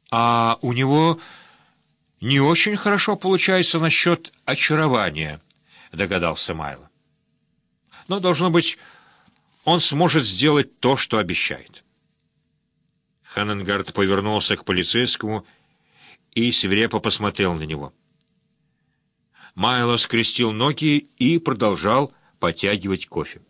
А у него не очень хорошо получается насчет очарования, догадался Майло. Но, должно быть, он сможет сделать то, что обещает. Ханненгард повернулся к полицейскому и свирепо посмотрел на него. Майло скрестил ноги и продолжал потягивать кофе.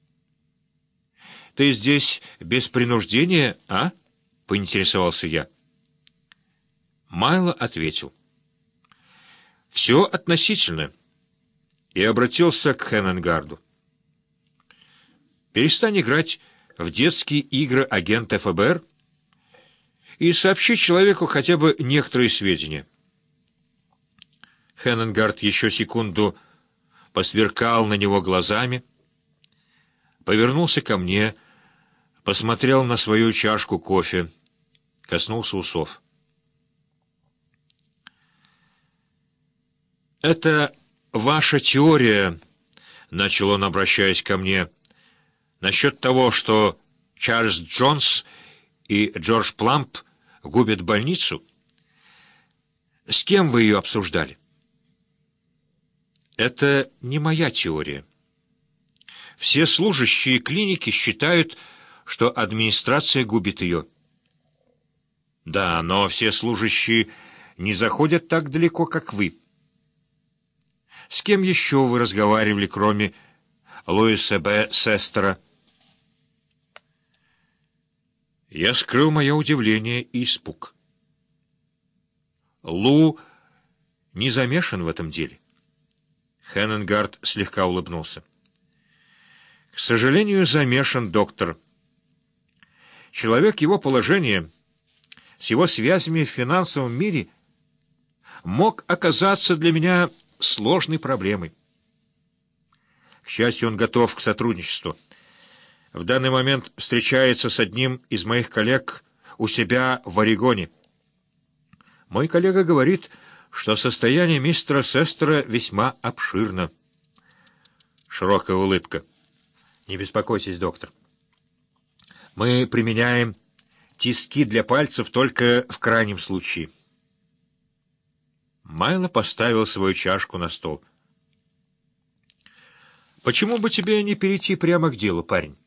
«Ты здесь без принуждения, а?» — поинтересовался я. Майло ответил. «Все относительно», и обратился к Ханненгарду. «Перестань играть в детские игры агента ФБР и сообщи человеку хотя бы некоторые сведения». Ханненгард еще секунду посверкал на него глазами, повернулся ко мне, посмотрел на свою чашку кофе, коснулся усов. «Это ваша теория», — начал он, обращаясь ко мне, — «насчет того, что Чарльз Джонс и Джордж Пламп губят больницу? С кем вы ее обсуждали?» «Это не моя теория. Все служащие клиники считают, что администрация губит ее». «Да, но все служащие не заходят так далеко, как вы. С кем еще вы разговаривали, кроме Луиса Б. Сестера?» Я скрыл мое удивление и испуг. Лу не замешан в этом деле. Ханненгард слегка улыбнулся. «К сожалению, замешан, доктор. Человек его положения, с его связями в финансовом мире, мог оказаться для меня сложной проблемой. К счастью, он готов к сотрудничеству. В данный момент встречается с одним из моих коллег у себя в Орегоне. Мой коллега говорит, что состояние мистера Сестера весьма обширно». Широкая улыбка. «Не беспокойтесь, доктор. Мы применяем тиски для пальцев только в крайнем случае». Майло поставил свою чашку на стол. «Почему бы тебе не перейти прямо к делу, парень?»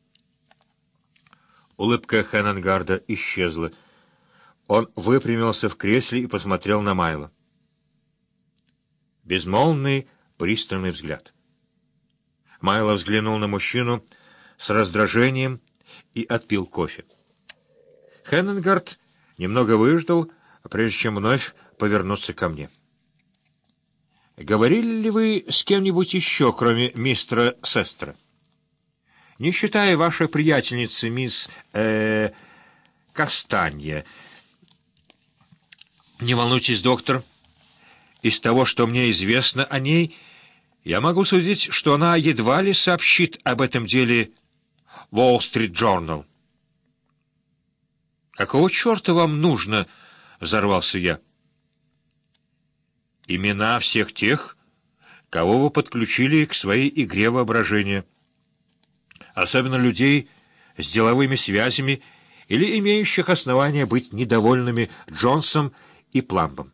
Улыбка Ханненгарда исчезла. Он выпрямился в кресле и посмотрел на Майло. Безмолвный, пристальный взгляд. Майло взглянул на мужчину с раздражением и отпил кофе. Ханненгард немного выждал, прежде чем вновь повернуться ко мне. «Говорили ли вы с кем-нибудь еще, кроме мистера Сестера? Не считая вашей приятельницы, мисс Кастанья». «Не волнуйтесь, доктор. Из того, что мне известно о ней, я могу судить, что она едва ли сообщит об этом деле Wall Street Journal». «Какого черта вам нужно?» — взорвался я. «Имена всех тех, кого вы подключили к своей игре воображения, особенно людей с деловыми связями или имеющих основания быть недовольными Джонсом и Пламбом».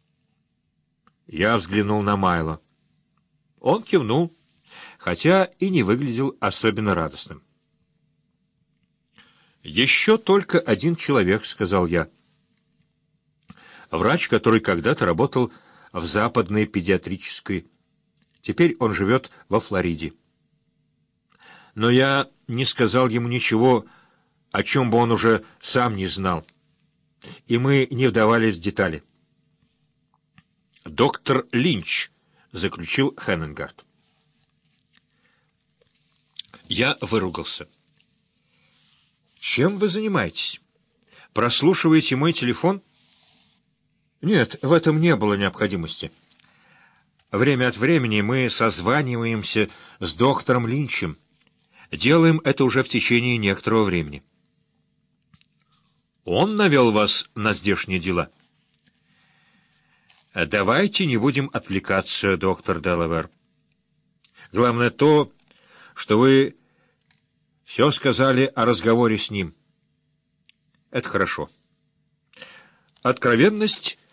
Я взглянул на Майло. Он кивнул, хотя и не выглядел особенно радостным. «Еще только один человек», — сказал я. «Врач, который когда-то работал в западной педиатрической. Теперь он живет во Флориде. Но я не сказал ему ничего, о чем бы он уже сам не знал, и мы не вдавались в детали». «Доктор Линч», — заключил Ханненгард. Я выругался. «Чем вы занимаетесь? Прослушиваете мой телефон?» «Нет, в этом не было необходимости. Время от времени мы созваниваемся с доктором Линчем. Делаем это уже в течение некоторого времени». «Он навел вас на здешние дела?» «Давайте не будем отвлекаться, доктор Делавер. Главное то, что вы все сказали о разговоре с ним. Это хорошо. Откровенность